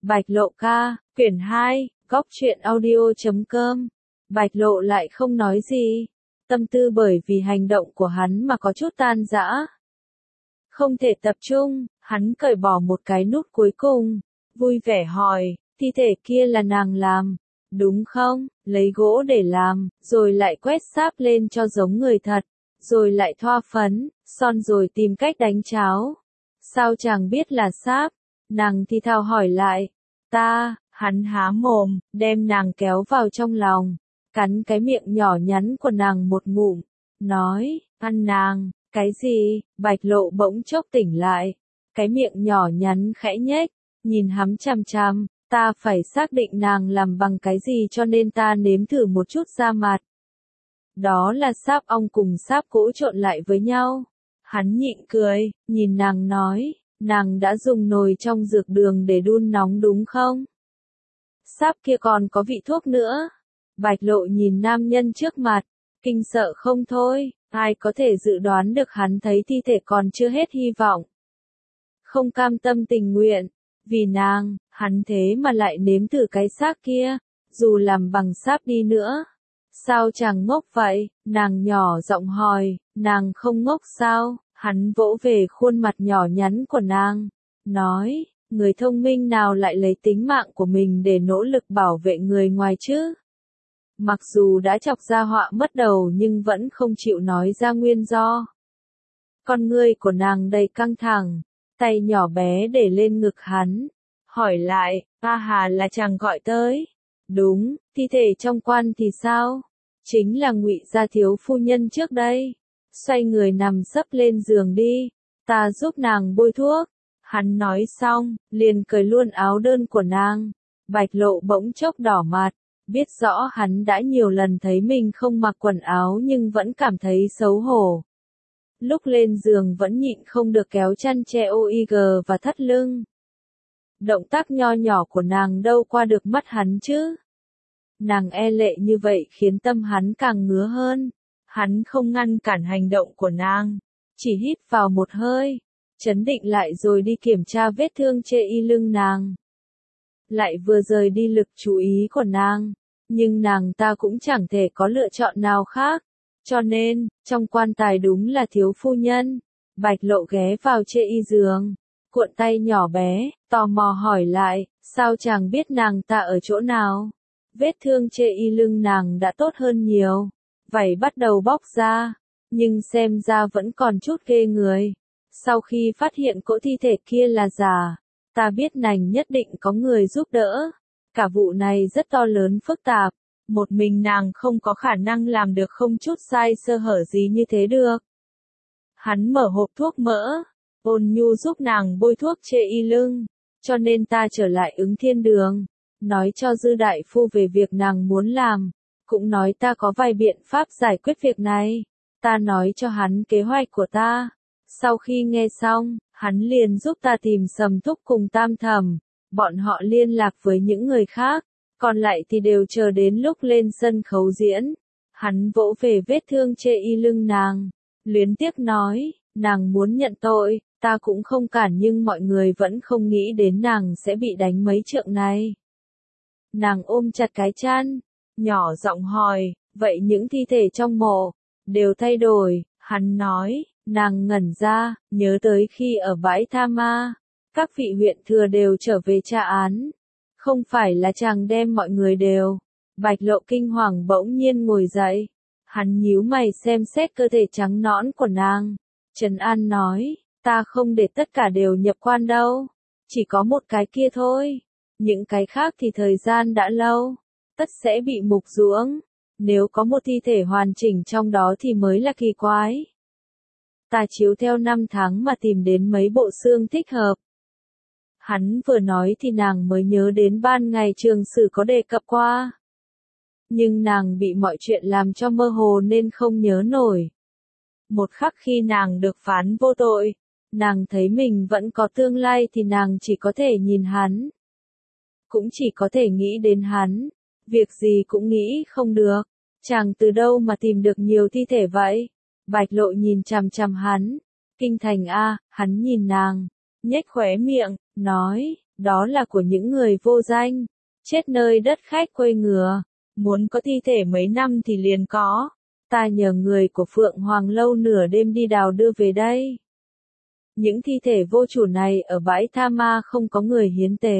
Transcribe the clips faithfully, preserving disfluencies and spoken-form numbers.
Bạch Lộ ca, quyển hai, góc truyện audio chấm com. Bạch Lộ lại không nói gì. Tâm tư bởi vì hành động của hắn mà có chút tan rã. Không thể tập trung, hắn cởi bỏ một cái nút cuối cùng. Vui vẻ hỏi, thi thể kia là nàng làm, đúng không? Lấy gỗ để làm, rồi lại quét sáp lên cho giống người thật, rồi lại thoa phấn, son rồi tìm cách đánh cháo. Sao chàng biết là sáp? Nàng thì thào hỏi lại. Ta, hắn há mồm, đem nàng kéo vào trong lòng, cắn cái miệng nhỏ nhắn của nàng một ngụm, nói, ăn nàng, cái gì? Bạch Lộ bỗng chốc tỉnh lại, cái miệng nhỏ nhắn khẽ nhếch, nhìn hắn chằm chằm, ta phải xác định nàng làm bằng cái gì cho nên ta nếm thử một chút da mặt. Đó là sáp ong cùng sáp gỗ trộn lại với nhau. Hắn nhịn cười, nhìn nàng nói, nàng đã dùng nồi trong dược đường để đun nóng đúng không? Sáp kia còn có vị thuốc nữa. Bạch Lộ nhìn nam nhân trước mặt, kinh sợ không thôi, ai có thể dự đoán được hắn thấy thi thể còn chưa hết hy vọng. Không cam tâm tình nguyện, vì nàng, hắn thế mà lại nếm thử cái xác kia, dù làm bằng sáp đi nữa. Sao chàng ngốc vậy? Nàng nhỏ giọng hỏi, nàng không ngốc sao? Hắn vỗ về khuôn mặt nhỏ nhắn của nàng, nói, người thông minh nào lại lấy tính mạng của mình để nỗ lực bảo vệ người ngoài chứ? Mặc dù đã chọc ra họa mất đầu nhưng vẫn không chịu nói ra nguyên do. Con ngươi của nàng đầy căng thẳng, tay nhỏ bé để lên ngực hắn, hỏi lại, a hà là chàng gọi tới. Đúng, thi thể trong quan thì sao? Chính là Ngụy gia thiếu phu nhân trước đây. Xoay người nằm sấp lên giường đi, ta giúp nàng bôi thuốc. Hắn nói xong, liền cởi luôn áo đơn của nàng. Bạch Lộ bỗng chốc đỏ mặt, biết rõ hắn đã nhiều lần thấy mình không mặc quần áo nhưng vẫn cảm thấy xấu hổ. Lúc lên giường vẫn nhịn không được kéo chăn che ô i giê và thắt lưng. Động tác nho nhỏ của nàng đâu qua được mắt hắn chứ. Nàng e lệ như vậy khiến tâm hắn càng ngứa hơn. Hắn không ngăn cản hành động của nàng, chỉ hít vào một hơi, trấn định lại rồi đi kiểm tra vết thương trên y lưng nàng. Lại vừa rời đi lực chú ý của nàng, nhưng nàng ta cũng chẳng thể có lựa chọn nào khác. Cho nên, trong quan tài đúng là thiếu phu nhân. Bạch Lộ ghé vào trên y giường, cuộn tay nhỏ bé, tò mò hỏi lại, sao chàng biết nàng ta ở chỗ nào? Vết thương trên y lưng nàng đã tốt hơn nhiều. Vảy bắt đầu bóc ra, nhưng xem ra vẫn còn chút ghê người. Sau khi phát hiện cỗ thi thể kia là giả, ta biết nàng nhất định có người giúp đỡ. Cả vụ này rất to lớn phức tạp, một mình nàng không có khả năng làm được không chút sai sơ hở gì như thế được. Hắn mở hộp thuốc mỡ, ôn nhu giúp nàng bôi thuốc trên y lưng, cho nên ta trở lại Ứng Thiên Đường, nói cho Dư đại phu về việc nàng muốn làm. Cũng nói ta có vài biện pháp giải quyết việc này. Ta nói cho hắn kế hoạch của ta. Sau khi nghe xong, hắn liền giúp ta tìm Sầm Thúc cùng Tam Thẩm. Bọn họ liên lạc với những người khác. Còn lại thì đều chờ đến lúc lên sân khấu diễn. Hắn vỗ về vết thương trên y lưng nàng. Luyến tiếc nói, nàng muốn nhận tội, ta cũng không cản nhưng mọi người vẫn không nghĩ đến nàng sẽ bị đánh mấy trượng này. Nàng ôm chặt cái chăn. Nhỏ giọng hỏi, vậy những thi thể trong mộ, đều thay đổi, hắn nói, nàng ngẩn ra, nhớ tới khi ở bãi Tha Ma, các vị huyện thừa đều trở về tra án. Không phải là chàng đem mọi người đều. Bạch Lộ kinh hoàng bỗng nhiên ngồi dậy. Hắn nhíu mày xem xét cơ thể trắng nõn của nàng. Trấn An nói, ta không để tất cả đều nhập quan đâu. Chỉ có một cái kia thôi. Những cái khác thì thời gian đã lâu. Tất sẽ bị mục ruỗng. Nếu có một thi thể hoàn chỉnh trong đó thì mới là kỳ quái. Ta chiếu theo năm tháng mà tìm đến mấy bộ xương thích hợp. Hắn vừa nói thì nàng mới nhớ đến ban ngày trường sử có đề cập qua. Nhưng nàng bị mọi chuyện làm cho mơ hồ nên không nhớ nổi. Một khắc khi nàng được phán vô tội, nàng thấy mình vẫn có tương lai thì nàng chỉ có thể nhìn hắn. Cũng chỉ có thể nghĩ đến hắn. Việc gì cũng nghĩ không được. Chàng từ đâu mà tìm được nhiều thi thể vậy? Bạch Lộ nhìn chằm chằm hắn. Kinh thành a, hắn nhìn nàng, nhếch khóe miệng, nói, đó là của những người vô danh, chết nơi đất khách quê ngừa, muốn có thi thể mấy năm thì liền có. Ta nhờ người của Phượng Hoàng Lâu nửa đêm đi đào đưa về đây. Những thi thể vô chủ này ở bãi tha ma không có người hiến tế.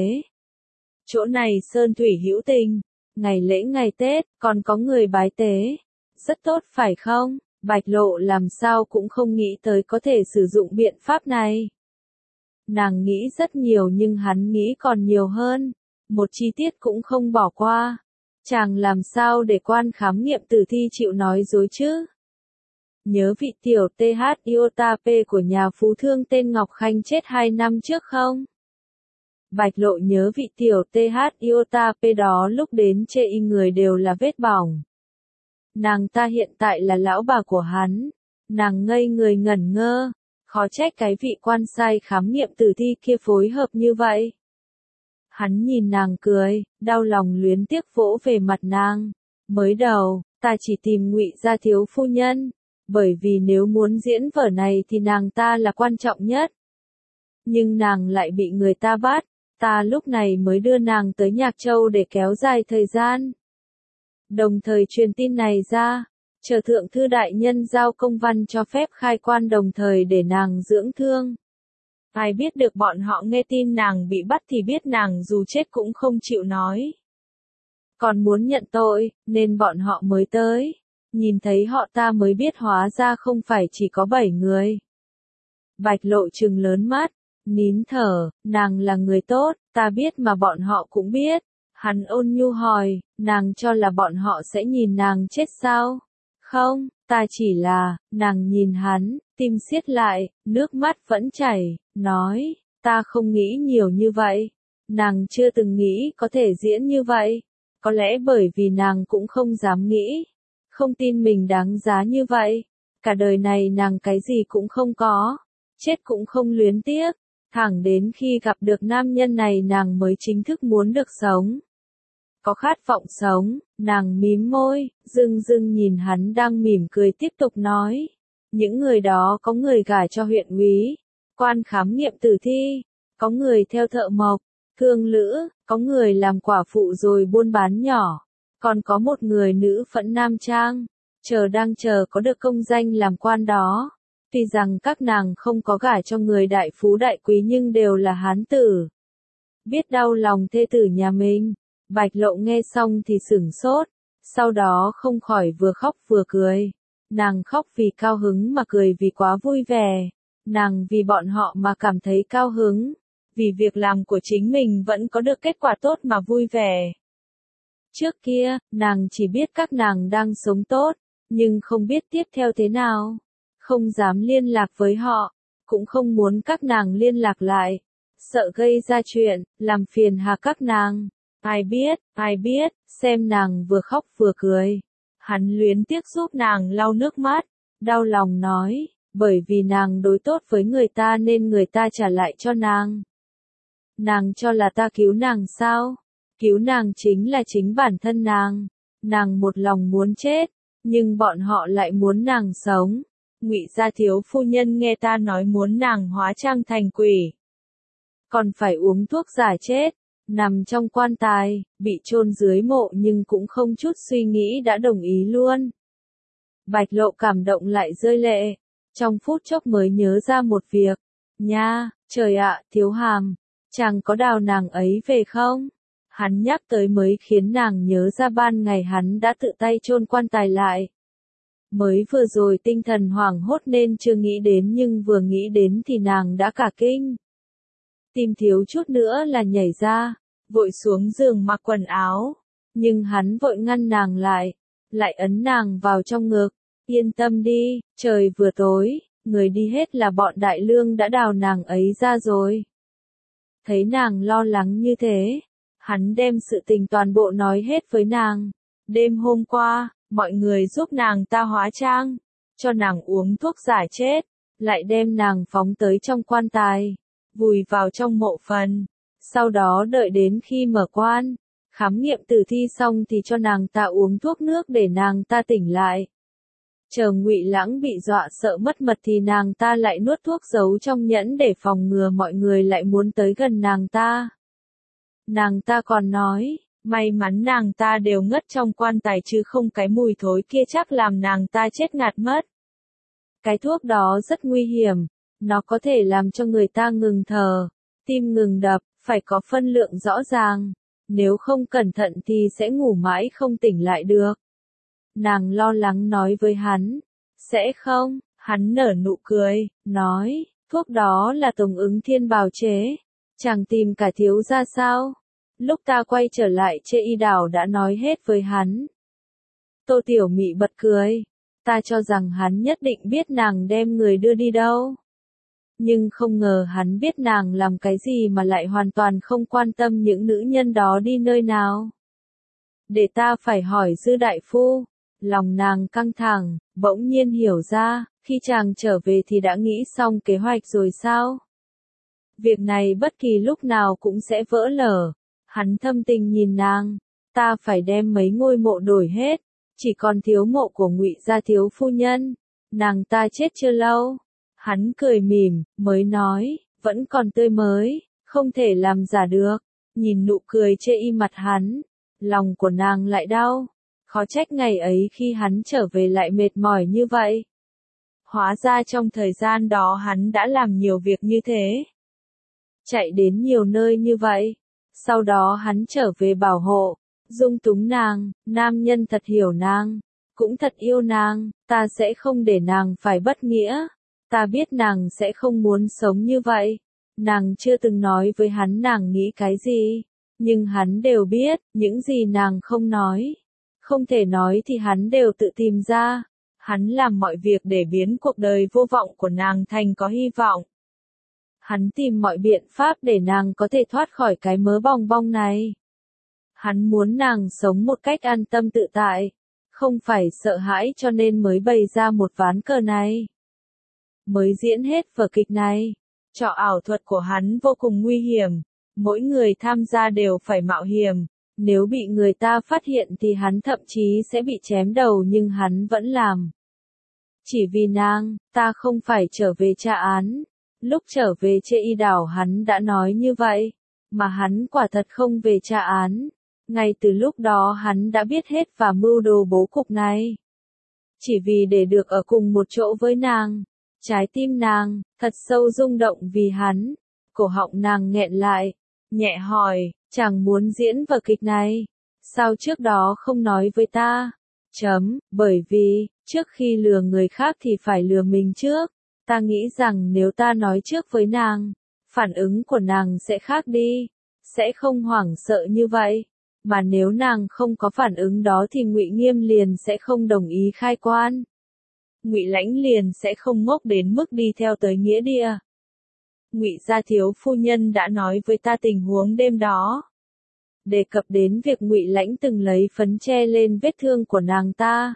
Chỗ này sơn thủy hữu tình, ngày lễ ngày Tết, còn có người bái tế. Rất tốt phải không? Bạch Lộ làm sao cũng không nghĩ tới có thể sử dụng biện pháp này. Nàng nghĩ rất nhiều nhưng hắn nghĩ còn nhiều hơn. Một chi tiết cũng không bỏ qua. Chàng làm sao để quan khám nghiệm tử thi chịu nói dối chứ? Nhớ vị tiểu tê hát Iota P của nhà phú thương tên Ngọc Khanh chết hai năm trước không? Bạch Lộ nhớ vị tiểu tê hát Iota P đó lúc đến chê y người đều là vết bỏng. Nàng ta hiện tại là lão bà của hắn. Nàng ngây người ngẩn ngơ. Khó trách cái vị quan sai khám nghiệm tử thi kia phối hợp như vậy. Hắn nhìn nàng cười, đau lòng luyến tiếc vỗ về mặt nàng. Mới đầu, ta chỉ tìm Ngụy gia thiếu phu nhân. Bởi vì nếu muốn diễn vở này thì nàng ta là quan trọng nhất. Nhưng nàng lại bị người ta bắt. Ta lúc này mới đưa nàng tới Nhạc Châu để kéo dài thời gian. Đồng thời truyền tin này ra, chờ thượng thư đại nhân giao công văn cho phép khai quan đồng thời để nàng dưỡng thương. Ai biết được bọn họ nghe tin nàng bị bắt thì biết nàng dù chết cũng không chịu nói. Còn muốn nhận tội, nên bọn họ mới tới. Nhìn thấy họ ta mới biết hóa ra không phải chỉ có bảy người. Bạch Lộ trừng lớn mắt, nín thở, nàng là người tốt, ta biết mà bọn họ cũng biết. Hắn ôn nhu hỏi, nàng cho là bọn họ sẽ nhìn nàng chết sao? Không, ta chỉ là, nàng nhìn hắn, tim siết lại, nước mắt vẫn chảy, nói, ta không nghĩ nhiều như vậy. Nàng chưa từng nghĩ có thể diễn như vậy. Có lẽ bởi vì nàng cũng không dám nghĩ. Không tin mình đáng giá như vậy. Cả đời này nàng cái gì cũng không có. Chết cũng không luyến tiếc. Thẳng đến khi gặp được nam nhân này nàng mới chính thức muốn được sống. Có khát vọng sống, nàng mím môi, dưng dưng nhìn hắn đang mỉm cười tiếp tục nói. Những người đó có người gả cho huyện úy, quan khám nghiệm tử thi, có người theo thợ mộc, thương lữ, có người làm quả phụ rồi buôn bán nhỏ, còn có một người nữ phẫn nam trang, chờ đang chờ có được công danh làm quan đó. Tuy rằng các nàng không có gả cho người đại phú đại quý nhưng đều là hán tử. Biết đau lòng thê tử nhà mình, Bạch Lộ nghe xong thì sửng sốt, sau đó không khỏi vừa khóc vừa cười. Nàng khóc vì cao hứng mà cười vì quá vui vẻ. Nàng vì bọn họ mà cảm thấy cao hứng. Vì việc làm của chính mình vẫn có được kết quả tốt mà vui vẻ. Trước kia, nàng chỉ biết các nàng đang sống tốt, nhưng không biết tiếp theo thế nào. Không dám liên lạc với họ, cũng không muốn các nàng liên lạc lại. Sợ gây ra chuyện, làm phiền hà các nàng. Ai biết, ai biết, xem nàng vừa khóc vừa cười. Hắn luyến tiếc giúp nàng lau nước mắt, đau lòng nói, bởi vì nàng đối tốt với người ta nên người ta trả lại cho nàng. Nàng cho là ta cứu nàng sao? Cứu nàng chính là chính bản thân nàng. Nàng một lòng muốn chết, nhưng bọn họ lại muốn nàng sống. Ngụy gia thiếu phu nhân nghe ta nói muốn nàng hóa trang thành quỷ. Còn phải uống thuốc giả chết. Nằm trong quan tài, bị chôn dưới mộ nhưng cũng không chút suy nghĩ đã đồng ý luôn. Bạch Lộ cảm động lại rơi lệ, trong phút chốc mới nhớ ra một việc. Nha, trời ạ, Thiếu Hàm, chàng có đào nàng ấy về không? Hắn nhắc tới mới khiến nàng nhớ ra ban ngày hắn đã tự tay chôn quan tài lại. Mới vừa rồi tinh thần hoảng hốt nên chưa nghĩ đến nhưng vừa nghĩ đến thì nàng đã cả kinh. Tim thiếu chút nữa là nhảy ra, vội xuống giường mặc quần áo. Nhưng hắn vội ngăn nàng lại, lại ấn nàng vào trong ngực. Yên tâm đi, trời vừa tối, người đi hết là bọn đại lương đã đào nàng ấy ra rồi. Thấy nàng lo lắng như thế, hắn đem sự tình toàn bộ nói hết với nàng. Đêm hôm qua, mọi người giúp nàng ta hóa trang, cho nàng uống thuốc giả chết, lại đem nàng phóng tới trong quan tài, vùi vào trong mộ phần. Sau đó đợi đến khi mở quan, khám nghiệm tử thi xong thì cho nàng ta uống thuốc nước để nàng ta tỉnh lại. Chờ Ngụy Lãng bị dọa sợ mất mật thì nàng ta lại nuốt thuốc giấu trong nhẫn để phòng ngừa mọi người lại muốn tới gần nàng ta. Nàng ta còn nói, may mắn nàng ta đều ngất trong quan tài chứ không cái mùi thối kia chắc làm nàng ta chết ngạt mất. Cái thuốc đó rất nguy hiểm, nó có thể làm cho người ta ngừng thở, tim ngừng đập, phải có phân lượng rõ ràng, nếu không cẩn thận thì sẽ ngủ mãi không tỉnh lại được. Nàng lo lắng nói với hắn, sẽ không, hắn nở nụ cười, nói, thuốc đó là Tống Ứng Thiên bào chế, chàng tìm cả thiếu gia sao? Lúc ta quay trở lại Chê Y Đảo đã nói hết với hắn. Tô Tiểu Mị bật cười, ta cho rằng hắn nhất định biết nàng đem người đưa đi đâu. Nhưng không ngờ hắn biết nàng làm cái gì mà lại hoàn toàn không quan tâm những nữ nhân đó đi nơi nào. Để ta phải hỏi Dư đại phu. Lòng nàng căng thẳng, bỗng nhiên hiểu ra, khi chàng trở về thì đã nghĩ xong kế hoạch rồi sao? Việc này bất kỳ lúc nào cũng sẽ vỡ lở. Hắn thâm tình nhìn nàng, ta phải đem mấy ngôi mộ đổi hết, chỉ còn thiếu mộ của Ngụy gia thiếu phu nhân, nàng ta chết chưa lâu. Hắn cười mỉm, mới nói, vẫn còn tươi mới, không thể làm giả được. Nhìn nụ cười chê y mặt hắn, lòng của nàng lại đau. Khó trách ngày ấy khi hắn trở về lại mệt mỏi như vậy. Hóa ra trong thời gian đó hắn đã làm nhiều việc như thế. Chạy đến nhiều nơi như vậy. Sau đó hắn trở về bảo hộ, dung túng nàng, nam nhân thật hiểu nàng, cũng thật yêu nàng, ta sẽ không để nàng phải bất nghĩa. Ta biết nàng sẽ không muốn sống như vậy. Nàng chưa từng nói với hắn nàng nghĩ cái gì, nhưng hắn đều biết, những gì nàng không nói. Không thể nói thì hắn đều tự tìm ra. Hắn làm mọi việc để biến cuộc đời vô vọng của nàng thành có hy vọng. Hắn tìm mọi biện pháp để nàng có thể thoát khỏi cái mớ bong bong này. Hắn muốn nàng sống một cách an tâm tự tại, không phải sợ hãi cho nên mới bày ra một ván cờ này. Mới diễn hết vở kịch này, trò ảo thuật của hắn vô cùng nguy hiểm, mỗi người tham gia đều phải mạo hiểm. Nếu bị người ta phát hiện thì hắn thậm chí sẽ bị chém đầu nhưng hắn vẫn làm. Chỉ vì nàng, ta không phải trở về tra án. Lúc trở về Chê Y Đảo hắn đã nói như vậy, mà hắn quả thật không về tra án. Ngay từ lúc đó hắn đã biết hết và mưu đồ bố cục này. Chỉ vì để được ở cùng một chỗ với nàng, trái tim nàng, thật sâu rung động vì hắn. Cổ họng nàng nghẹn lại, nhẹ hỏi, chàng muốn diễn vở kịch này, sao trước đó không nói với ta? Chấm, bởi vì, trước khi lừa người khác thì phải lừa mình trước. Ta nghĩ rằng nếu ta nói trước với nàng, phản ứng của nàng sẽ khác đi, sẽ không hoảng sợ như vậy. Mà nếu nàng không có phản ứng đó thì Ngụy Nghiêm liền sẽ không đồng ý khai quan. Ngụy Lãnh liền sẽ không ngốc đến mức đi theo tới nghĩa địa. Ngụy gia thiếu phu nhân đã nói với ta tình huống đêm đó. Đề cập đến việc Ngụy Lãnh từng lấy phấn che lên vết thương của nàng ta.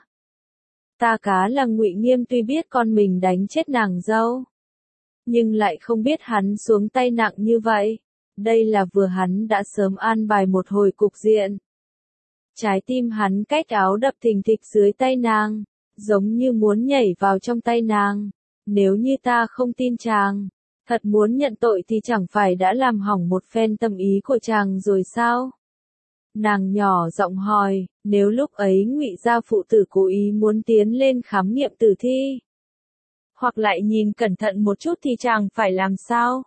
Ta cá là Ngụy Nghiêm tuy biết con mình đánh chết nàng dâu, nhưng lại không biết hắn xuống tay nặng như vậy. Đây là vừa hắn đã sớm an bài một hồi cục diện. Trái tim hắn cách áo đập thình thịch dưới tay nàng, giống như muốn nhảy vào trong tay nàng. Nếu như ta không tin chàng, thật muốn nhận tội thì chẳng phải đã làm hỏng một phen tâm ý của chàng rồi sao? Nàng nhỏ giọng hỏi, nếu lúc ấy Ngụy gia phụ tử cố ý muốn tiến lên khám nghiệm tử thi, hoặc lại nhìn cẩn thận một chút thì chàng phải làm sao?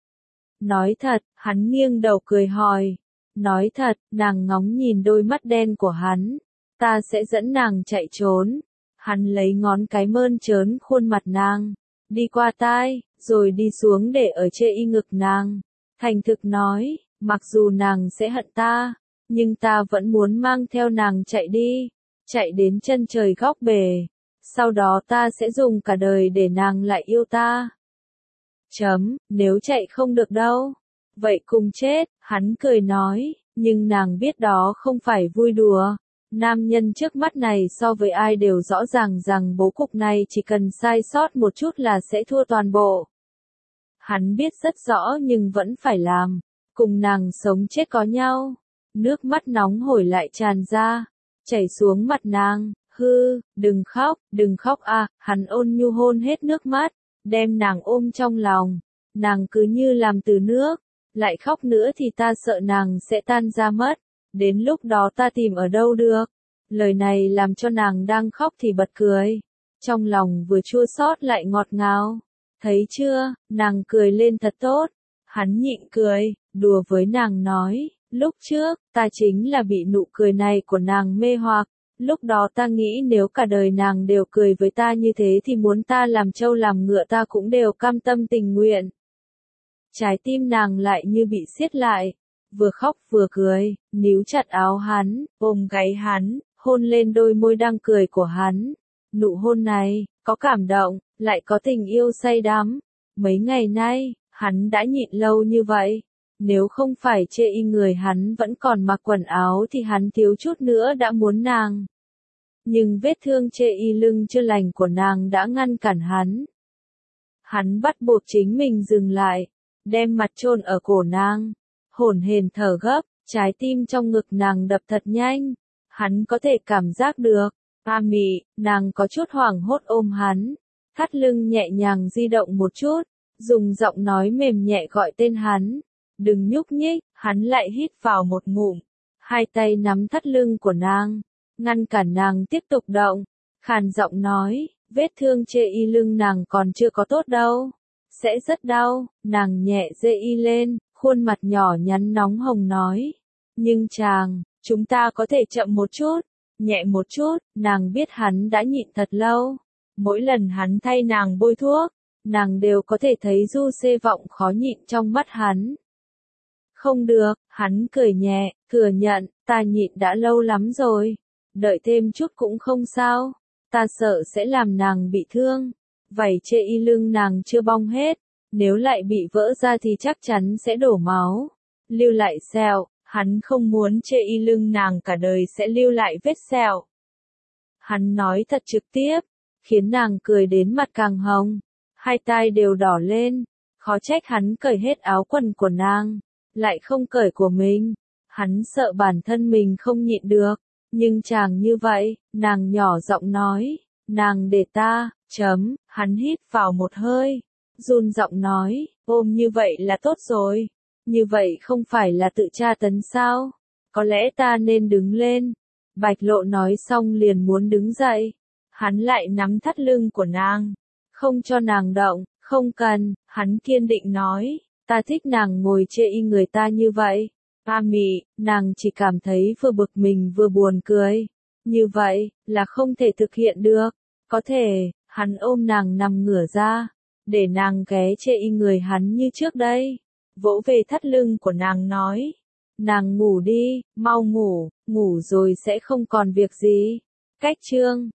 Nói thật, hắn nghiêng đầu cười hỏi. Nói thật, nàng ngóng nhìn đôi mắt đen của hắn. Ta sẽ dẫn nàng chạy trốn. Hắn lấy ngón cái mơn trớn khuôn mặt nàng, đi qua tai, rồi đi xuống để ở trên y ngực nàng. Thành thực nói, mặc dù nàng sẽ hận ta, nhưng ta vẫn muốn mang theo nàng chạy đi, chạy đến chân trời góc bể. Sau đó ta sẽ dùng cả đời để nàng lại yêu ta. Chấm, nếu chạy không được đâu, vậy cùng chết, hắn cười nói, nhưng nàng biết đó không phải vui đùa. Nam nhân trước mắt này so với ai đều rõ ràng rằng bố cục này chỉ cần sai sót một chút là sẽ thua toàn bộ. Hắn biết rất rõ nhưng vẫn phải làm, cùng nàng sống chết có nhau. Nước mắt nóng hổi lại tràn ra, chảy xuống mặt nàng, hư, đừng khóc, đừng khóc à, hắn ôn nhu hôn hết nước mắt, đem nàng ôm trong lòng, nàng cứ như làm từ nước, lại khóc nữa thì ta sợ nàng sẽ tan ra mất, đến lúc đó ta tìm ở đâu được. Lời này làm cho nàng đang khóc thì bật cười, trong lòng vừa chua xót lại ngọt ngào. Thấy chưa, nàng cười lên thật tốt. Hắn nhịn cười, đùa với nàng nói, lúc trước, ta chính là bị nụ cười này của nàng mê hoặc. Lúc đó ta nghĩ nếu cả đời nàng đều cười với ta như thế thì muốn ta làm trâu làm ngựa ta cũng đều cam tâm tình nguyện. Trái tim nàng lại như bị siết lại, vừa khóc vừa cười, níu chặt áo hắn, ôm gáy hắn, hôn lên đôi môi đang cười của hắn. Nụ hôn này, có cảm động, lại có tình yêu say đắm. Mấy ngày nay, hắn đã nhịn lâu như vậy. Nếu không phải chê y người hắn vẫn còn mặc quần áo thì hắn thiếu chút nữa đã muốn nàng. Nhưng vết thương chê y lưng chưa lành của nàng đã ngăn cản hắn. Hắn bắt buộc chính mình dừng lại, đem mặt chôn ở cổ nàng, hổn hển thở gấp, trái tim trong ngực nàng đập thật nhanh. Hắn có thể cảm giác được. A Mị, nàng có chút hoảng hốt ôm hắn, thắt lưng nhẹ nhàng di động một chút, dùng giọng nói mềm nhẹ gọi tên hắn. Đừng nhúc nhích, hắn lại hít vào một ngụm, hai tay nắm thắt lưng của nàng, ngăn cản nàng tiếp tục động, khàn giọng nói, vết thương chê y lưng nàng còn chưa có tốt đâu, sẽ rất đau. Nàng nhẹ dê y lên, khuôn mặt nhỏ nhắn nóng hồng nói, nhưng chàng, chúng ta có thể chậm một chút, nhẹ một chút. Nàng biết hắn đã nhịn thật lâu, mỗi lần hắn thay nàng bôi thuốc, nàng đều có thể thấy du xê vọng khó nhịn trong mắt hắn. Không được, hắn cười nhẹ, thừa nhận, ta nhịn đã lâu lắm rồi, đợi thêm chút cũng không sao, ta sợ sẽ làm nàng bị thương. Vảy chê y lưng nàng chưa bong hết, nếu lại bị vỡ ra thì chắc chắn sẽ đổ máu, lưu lại sẹo. Hắn không muốn chê y lưng nàng cả đời sẽ lưu lại vết sẹo. Hắn nói thật trực tiếp, khiến nàng cười đến mặt càng hồng, hai tai đều đỏ lên. Khó trách hắn cởi hết áo quần của nàng, lại không cởi của mình. Hắn sợ bản thân mình không nhịn được. Nhưng chàng như vậy, nàng nhỏ giọng nói, nàng để ta, chấm, hắn hít vào một hơi, run giọng nói, ôm như vậy là tốt rồi. Như vậy không phải là tự tra tấn sao? Có lẽ ta nên đứng lên. Bạch Lộ nói xong liền muốn đứng dậy. Hắn lại nắm thắt lưng của nàng, không cho nàng động. Không cần, hắn kiên định nói, ta thích nàng ngồi chê y người ta như vậy. A Mị, nàng chỉ cảm thấy vừa bực mình vừa buồn cười. Như vậy, là không thể thực hiện được. Có thể, hắn ôm nàng nằm ngửa ra, để nàng ghé chê y người hắn như trước đây. Vỗ về thắt lưng của nàng nói, nàng ngủ đi, mau ngủ, ngủ rồi sẽ không còn việc gì. Cách chương